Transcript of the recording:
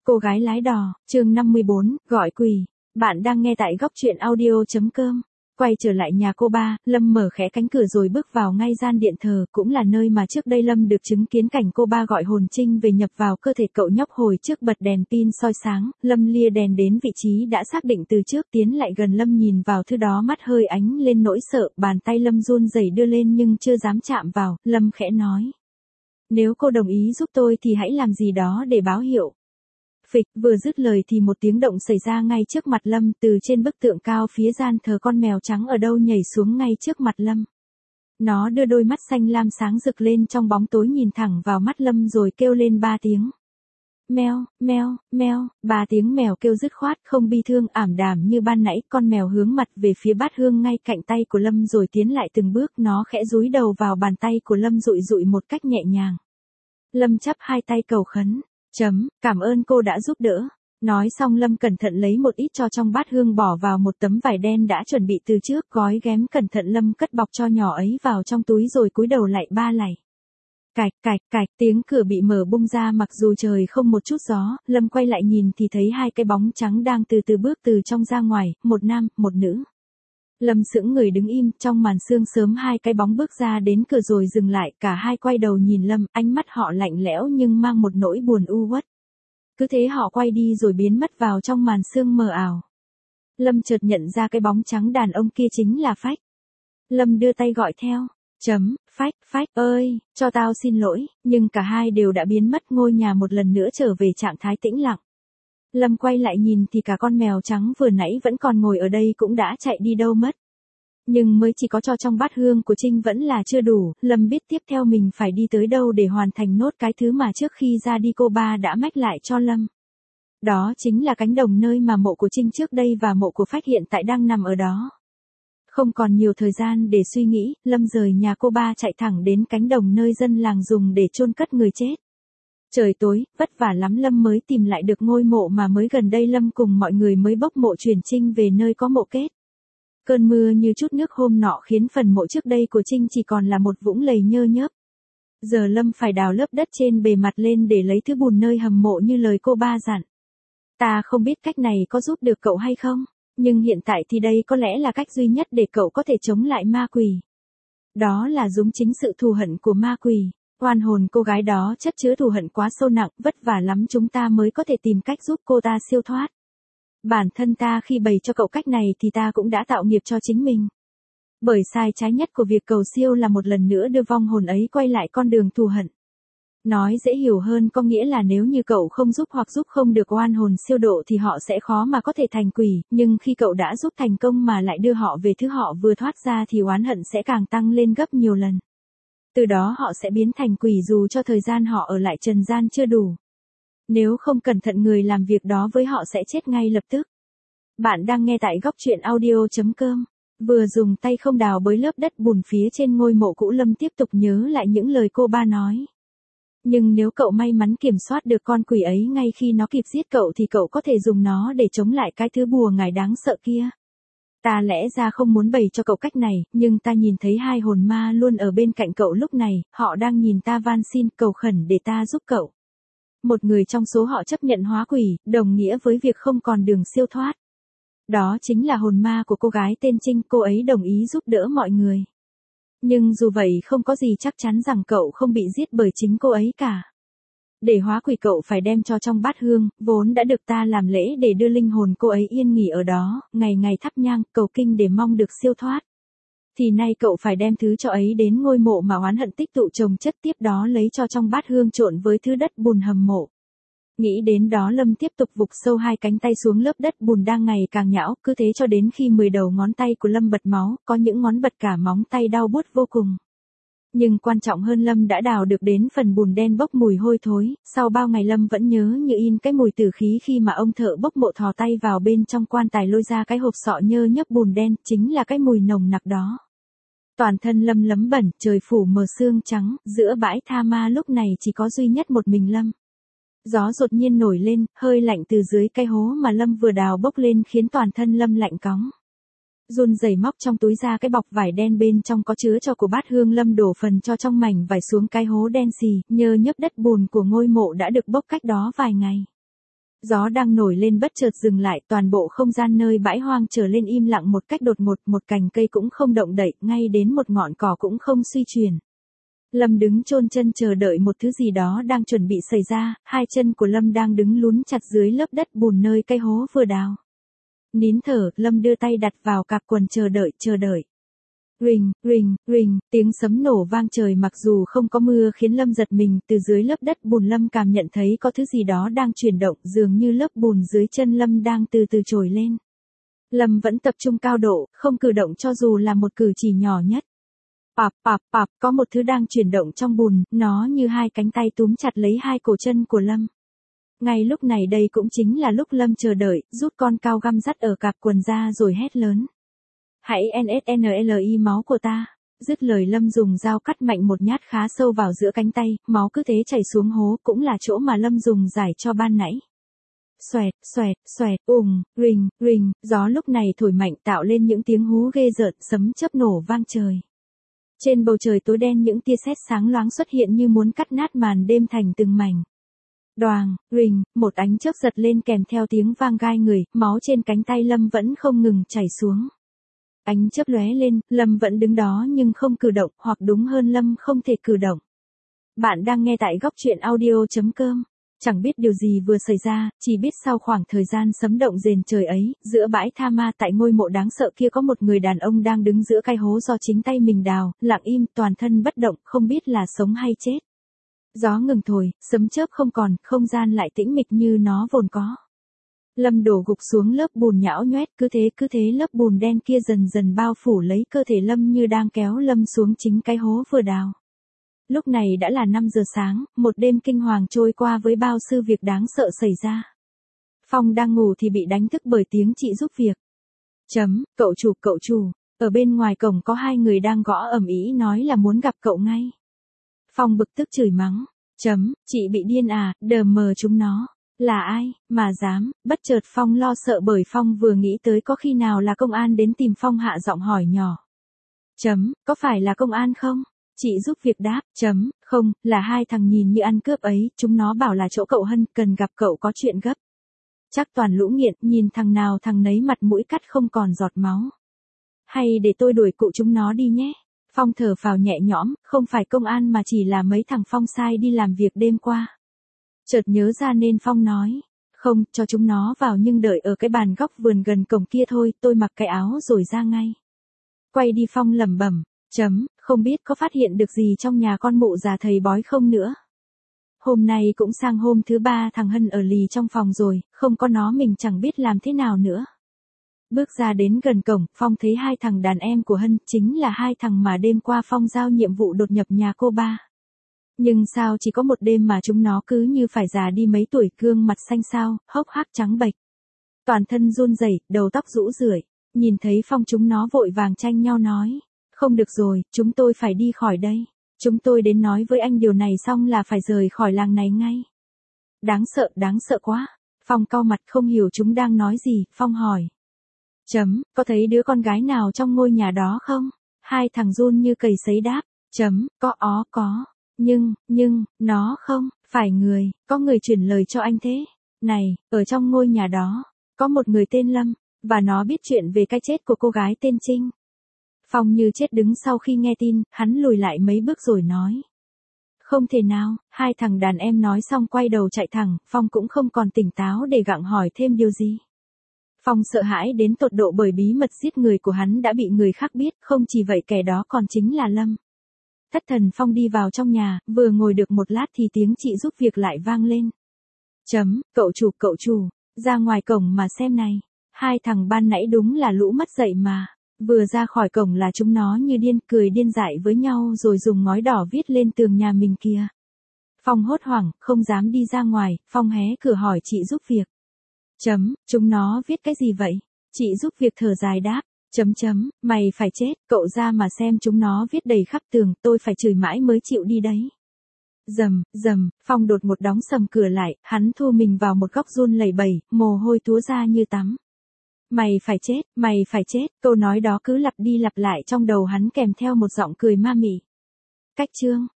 Cô gái lái đò, chương 54, gọi quỷ. Bạn đang nghe tại góc truyện audio.com. Quay trở lại nhà cô ba, Lâm mở khẽ cánh cửa rồi bước vào ngay gian điện thờ, cũng là nơi mà trước đây Lâm được chứng kiến cảnh cô ba gọi hồn Trinh về nhập vào cơ thể cậu nhóc hồi trước bật đèn pin soi sáng. Lâm lia đèn đến vị trí đã xác định từ trước, tiến lại gần Lâm nhìn vào thứ đó, mắt hơi ánh lên nỗi sợ, bàn tay Lâm run rẩy đưa lên nhưng chưa dám chạm vào. Lâm khẽ nói: nếu cô đồng ý giúp tôi thì hãy làm gì đó để báo hiệu. Phịch, vừa dứt lời thì một tiếng động xảy ra ngay trước mặt Lâm, từ trên bức tượng cao phía gian thờ, con mèo trắng ở đâu nhảy xuống ngay trước mặt Lâm. Nó đưa đôi mắt xanh lam sáng rực lên trong bóng tối, nhìn thẳng vào mắt Lâm rồi kêu lên 3 tiếng. Meo, meo, meo, 3 tiếng mèo kêu dứt khoát, không bi thương ảm đạm như ban nãy. Con mèo hướng mặt về phía bát hương ngay cạnh tay của Lâm rồi tiến lại từng bước, nó khẽ dúi đầu vào bàn tay của Lâm dụi dụi một cách nhẹ nhàng. Lâm chắp hai tay cầu khấn. Cảm ơn cô đã giúp đỡ. Nói xong Lâm cẩn thận lấy một ít cho trong bát hương bỏ vào một tấm vải đen đã chuẩn bị từ trước, gói ghém cẩn thận. Lâm cất bọc cho nhỏ ấy vào trong túi rồi cúi đầu lại ba lạy. Cạch cạch cạch, tiếng cửa bị mở bung ra, mặc dù trời không một chút gió. Lâm quay lại nhìn thì thấy hai cái bóng trắng đang từ từ bước từ trong ra ngoài, một nam, một nữ. Lâm sững người đứng im, trong màn sương sớm hai cái bóng bước ra đến cửa rồi dừng lại, cả hai quay đầu nhìn Lâm, ánh mắt họ lạnh lẽo nhưng mang một nỗi buồn u uất. Cứ thế họ quay đi rồi biến mất vào trong màn sương mờ ảo. Lâm chợt nhận ra cái bóng trắng đàn ông kia chính là Phách. Lâm đưa tay gọi theo. Phách, Phách ơi, cho tao xin lỗi, nhưng cả hai đều đã biến mất. Ngôi nhà một lần nữa trở về trạng thái tĩnh lặng. Lâm quay lại nhìn thì cả con mèo trắng vừa nãy vẫn còn ngồi ở đây cũng đã chạy đi đâu mất. Nhưng mới chỉ có cho trong bát hương của Trinh vẫn là chưa đủ. Lâm biết tiếp theo mình phải đi tới đâu để hoàn thành nốt cái thứ mà trước khi ra đi cô ba đã mách lại cho Lâm. Đó chính là cánh đồng nơi mà mộ của Trinh trước đây và mộ của Phách hiện tại đang nằm ở đó. Không còn nhiều thời gian để suy nghĩ, Lâm rời nhà cô ba chạy thẳng đến cánh đồng nơi dân làng dùng để chôn cất người chết. Trời tối, vất vả lắm Lâm mới tìm lại được ngôi mộ mà mới gần đây Lâm cùng mọi người mới bốc mộ chuyển Trinh về nơi có mộ kết. Cơn mưa như chút nước hôm nọ khiến phần mộ trước đây của Trinh chỉ còn là một vũng lầy nhơ nhớp. Giờ Lâm phải đào lớp đất trên bề mặt lên để lấy thứ bùn nơi hầm mộ như lời cô ba dặn. Ta không biết cách này có giúp được cậu hay không, nhưng hiện tại thì đây có lẽ là cách duy nhất để cậu có thể chống lại ma quỷ. Đó là dung chính sự thù hận của ma quỷ. Oan hồn cô gái đó chất chứa thù hận quá sâu nặng, vất vả lắm chúng ta mới có thể tìm cách giúp cô ta siêu thoát. Bản thân ta khi bày cho cậu cách này thì ta cũng đã tạo nghiệp cho chính mình. Bởi sai trái nhất của việc cầu siêu là một lần nữa đưa vong hồn ấy quay lại con đường thù hận. Nói dễ hiểu hơn có nghĩa là nếu như cậu không giúp hoặc giúp không được oan hồn siêu độ thì họ sẽ khó mà có thể thành quỷ, nhưng khi cậu đã giúp thành công mà lại đưa họ về thứ họ vừa thoát ra thì oán hận sẽ càng tăng lên gấp nhiều lần. Từ đó họ sẽ biến thành quỷ dù cho thời gian họ ở lại trần gian chưa đủ. Nếu không cẩn thận người làm việc đó với họ sẽ chết ngay lập tức. Bạn đang nghe tại góc truyện audio.com. Vừa dùng tay không đào bới lớp đất bùn phía trên ngôi mộ cũ, Lâm tiếp tục nhớ lại những lời cô ba nói. Nhưng nếu cậu may mắn kiểm soát được con quỷ ấy ngay khi nó kịp giết cậu thì cậu có thể dùng nó để chống lại cái thứ bùa ngải đáng sợ kia. Ta lẽ ra không muốn bày cho cậu cách này, nhưng ta nhìn thấy hai hồn ma luôn ở bên cạnh cậu lúc này, họ đang nhìn ta van xin cầu khẩn để ta giúp cậu. Một người trong số họ chấp nhận hóa quỷ, đồng nghĩa với việc không còn đường siêu thoát. Đó chính là hồn ma của cô gái tên Trinh, cô ấy đồng ý giúp đỡ mọi người. Nhưng dù vậy không có gì chắc chắn rằng cậu không bị giết bởi chính cô ấy cả. Để hóa quỷ cậu phải đem cho trong bát hương, vốn đã được ta làm lễ để đưa linh hồn cô ấy yên nghỉ ở đó, ngày ngày thắp nhang, cầu kinh để mong được siêu thoát. Thì nay cậu phải đem thứ cho ấy đến ngôi mộ mà oán hận tích tụ chồng chất, tiếp đó lấy cho trong bát hương trộn với thứ đất bùn hầm mộ. Nghĩ đến đó Lâm tiếp tục vục sâu hai cánh tay xuống lớp đất bùn đang ngày càng nhão, cứ thế cho đến khi 10 đầu ngón tay của Lâm bật máu, có những ngón bật cả móng tay đau buốt vô cùng. Nhưng quan trọng hơn, Lâm đã đào được đến phần bùn đen bốc mùi hôi thối, sau bao ngày Lâm vẫn nhớ như in cái mùi tử khí khi mà ông thợ bốc mộ thò tay vào bên trong quan tài lôi ra cái hộp sọ nhơ nhớp bùn đen, chính là cái mùi nồng nặc đó. Toàn thân Lâm lấm bẩn, trời phủ mờ sương trắng, giữa bãi tha ma lúc này chỉ có duy nhất một mình Lâm. Gió đột nhiên nổi lên, hơi lạnh từ dưới cái hố mà Lâm vừa đào bốc lên khiến toàn thân Lâm lạnh cóng. Run rẩy móc trong túi ra cái bọc vải đen bên trong có chứa tro của bát hương, Lâm đổ phần cho trong mảnh vải xuống cái hố đen xì, nhơ nhớp đất bùn của ngôi mộ đã được bốc cách đó vài ngày. Gió đang nổi lên bất chợt dừng lại, toàn bộ không gian nơi bãi hoang trở lên im lặng một cách đột ngột, một cành cây cũng không động đậy, ngay đến một ngọn cỏ cũng không suy chuyển. Lâm đứng chôn chân chờ đợi một thứ gì đó đang chuẩn bị xảy ra, hai chân của Lâm đang đứng lún chặt dưới lớp đất bùn nơi cái hố vừa đào. Nín thở, Lâm đưa tay đặt vào cạp quần chờ đợi. Rình, rình, rình, tiếng sấm nổ vang trời, mặc dù không có mưa khiến Lâm giật mình, từ dưới lớp đất bùn Lâm cảm nhận thấy có thứ gì đó đang chuyển động, dường như lớp bùn dưới chân Lâm đang từ từ trồi lên. Lâm vẫn tập trung cao độ, không cử động cho dù là một cử chỉ nhỏ nhất. Pạp, có một thứ đang chuyển động trong bùn, nó như hai cánh tay túm chặt lấy hai cổ chân của Lâm. Ngay lúc này đây cũng chính là lúc Lâm chờ đợi, rút con cao găm dắt ở cạp quần ra rồi hét lớn. Hãy NSNLI máu của ta. Dứt lời Lâm dùng dao cắt mạnh một nhát khá sâu vào giữa cánh tay, máu cứ thế chảy xuống hố, cũng là chỗ mà Lâm dùng giải cho ban nãy. Xoẹt, rình, rình, gió lúc này thổi mạnh tạo lên những tiếng hú ghê rợn, sấm chớp nổ vang trời. Trên bầu trời tối đen những tia sét sáng loáng xuất hiện như muốn cắt nát màn đêm thành từng mảnh. Đoàng, rình, một ánh chớp giật lên kèm theo tiếng vang gai người, máu trên cánh tay Lâm vẫn không ngừng chảy xuống. Ánh chớp lóe lên, Lâm vẫn đứng đó nhưng không cử động, hoặc đúng hơn Lâm không thể cử động. Bạn đang nghe tại góc truyện audio.com. Chẳng biết điều gì vừa xảy ra, chỉ biết sau khoảng thời gian sấm động rền trời ấy, giữa bãi tha ma tại ngôi mộ đáng sợ kia có một người đàn ông đang đứng giữa cái hố do chính tay mình đào, lặng im, toàn thân bất động, không biết là sống hay chết. Gió ngừng thổi, sấm chớp không còn, không gian lại tĩnh mịch như nó vốn có. Lâm đổ gục xuống lớp bùn nhão nhoét, cứ thế lớp bùn đen kia dần dần bao phủ lấy cơ thể Lâm như đang kéo Lâm xuống chính cái hố vừa đào. Lúc này đã là 5 giờ sáng, một đêm kinh hoàng trôi qua với bao sự việc đáng sợ xảy ra. Phong đang ngủ thì bị đánh thức bởi tiếng chị giúp việc. Cậu chủ, ở bên ngoài cổng có hai người đang gõ ầm ĩ nói là muốn gặp cậu ngay. Phong bực tức chửi mắng. Chị bị điên à, đờ mờ chúng nó. Là ai, mà dám, bất chợt Phong lo sợ bởi Phong vừa nghĩ tới có khi nào là công an đến tìm Phong hạ giọng hỏi nhỏ. Có phải là công an không? Chị giúp việc đáp. Không, là hai thằng nhìn như ăn cướp ấy, chúng nó bảo là chỗ cậu Hân, cần gặp cậu có chuyện gấp. Chắc toàn lũ nghiện, nhìn thằng nào thằng nấy mặt mũi cắt không còn giọt máu. Hay để tôi đuổi cụ chúng nó đi nhé. Phong thở phào nhẹ nhõm, không phải công an mà chỉ là mấy thằng Phong sai đi làm việc đêm qua. Chợt nhớ ra nên Phong nói, không, cho chúng nó vào nhưng đợi ở cái bàn góc vườn gần cổng kia thôi, tôi mặc cái áo rồi ra ngay. Quay đi Phong lẩm bẩm, không biết có phát hiện được gì trong nhà con mụ già thầy bói không nữa. Hôm nay cũng sang hôm thứ 3, thằng Hân ở lì trong phòng rồi, không có nó mình chẳng biết làm thế nào nữa. Bước ra đến gần cổng, Phong thấy hai thằng đàn em của Hân, chính là hai thằng mà đêm qua Phong giao nhiệm vụ đột nhập nhà cô ba. Nhưng sao chỉ có một đêm mà chúng nó cứ như phải già đi mấy tuổi, gương mặt xanh xao, hốc hác trắng bệch. Toàn thân run rẩy, đầu tóc rũ rượi. Nhìn thấy Phong chúng nó vội vàng tranh nhau nói. Không được rồi, chúng tôi phải đi khỏi đây. Chúng tôi đến nói với anh điều này xong là phải rời khỏi làng này ngay. Đáng sợ quá. Phong cau mặt không hiểu chúng đang nói gì, Phong hỏi. Có thấy đứa con gái nào trong ngôi nhà đó không? Hai thằng run như cầy sấy đáp. Có. Nhưng, nó không, phải người, có người chuyển lời cho anh thế. Này, ở trong ngôi nhà đó, có một người tên Lâm, và nó biết chuyện về cái chết của cô gái tên Trinh. Phong như chết đứng sau khi nghe tin, hắn lùi lại mấy bước rồi nói. Không thể nào, hai thằng đàn em nói xong quay đầu chạy thẳng, Phong cũng không còn tỉnh táo để gặng hỏi thêm điều gì. Phong sợ hãi đến tột độ bởi bí mật giết người của hắn đã bị người khác biết, không chỉ vậy kẻ đó còn chính là Lâm. Thất thần Phong đi vào trong nhà, vừa ngồi được một lát thì tiếng chị giúp việc lại vang lên. Cậu chủ, ra ngoài cổng mà xem này. Hai thằng ban nãy đúng là lũ mất dạy mà. Vừa ra khỏi cổng là chúng nó như điên cười điên dại với nhau rồi dùng ngói đỏ viết lên tường nhà mình kìa. Phong hốt hoảng, không dám đi ra ngoài, Phong hé cửa hỏi chị giúp việc. Chúng nó viết cái gì vậy? Chị giúp việc thở dài đáp. Mày phải chết, cậu ra mà xem chúng nó viết đầy khắp tường, tôi phải chửi mãi mới chịu đi đấy. Dầm, Phong đột một đóng sầm cửa lại, hắn thu mình vào một góc run lẩy bẩy, mồ hôi túa ra như tắm. Mày phải chết, câu nói đó cứ lặp đi lặp lại trong đầu hắn kèm theo một giọng cười ma mị. Cách chương